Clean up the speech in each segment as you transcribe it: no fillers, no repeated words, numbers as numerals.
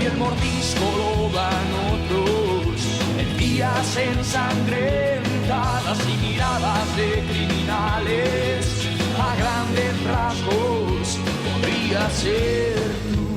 el mordisco lo dan otros. El día se ensangrenta las miradas de criminales. A grandes rasgos podría ser tú.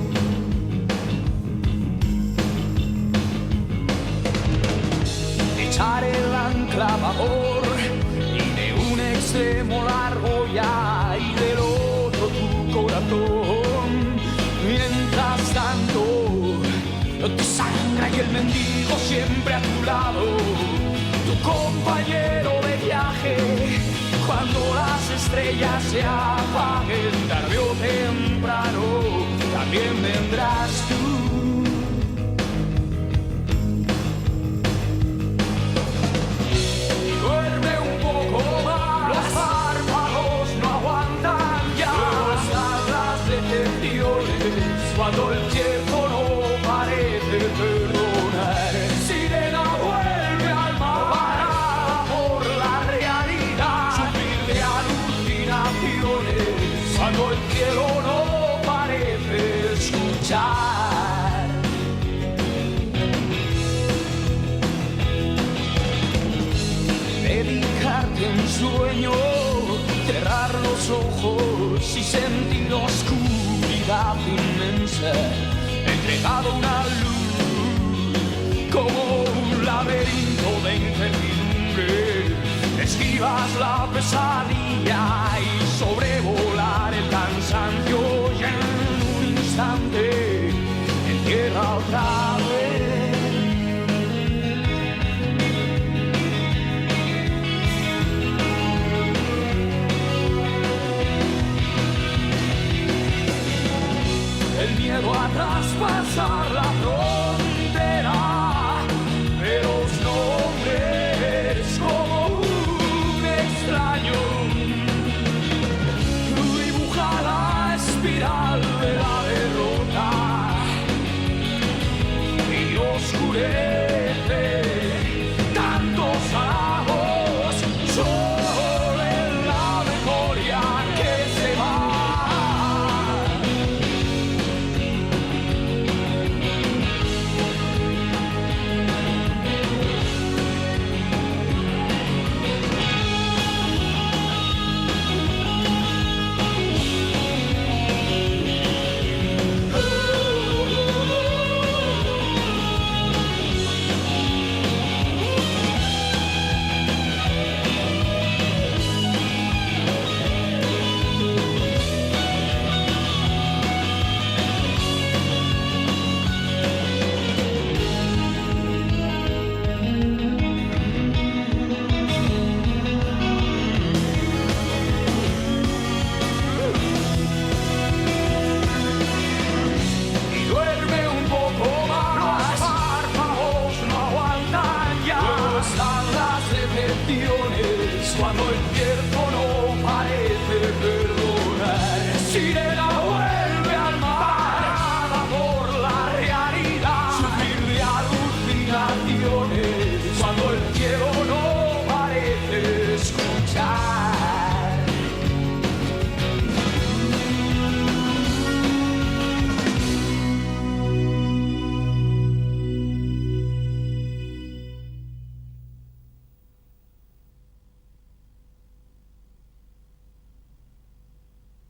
Echar el ancla a babor y de un extremo largo ya y del otro tu corazón. Mientras tanto, tu sangre y el mendigo siempre a tu lado, tu compañero de viaje. Cuando las estrellas se apaguen, tarde o temprano, también vendrás tú. Duerme un poco más, los párpados no aguantan ya. Luego están las decepciones, cuando el tiempo no parece perdonar. Sirena vuelve al mar, parada por la realidad. Sufrir de alucinaciones, cuando el cielo no parece escuchar. Dedicarte en sueño, cerrar los ojos y sentir oscuridad inmensa, entregado a una luz como un laberinto de incertidumbre. Esquivas la pesadilla y sobrevolar el cansancio y en un instante entierra otra vez. El miedo a traspasar la frontera de los nombres como un extraño. Dibuja la espiral de la derrota y oscurece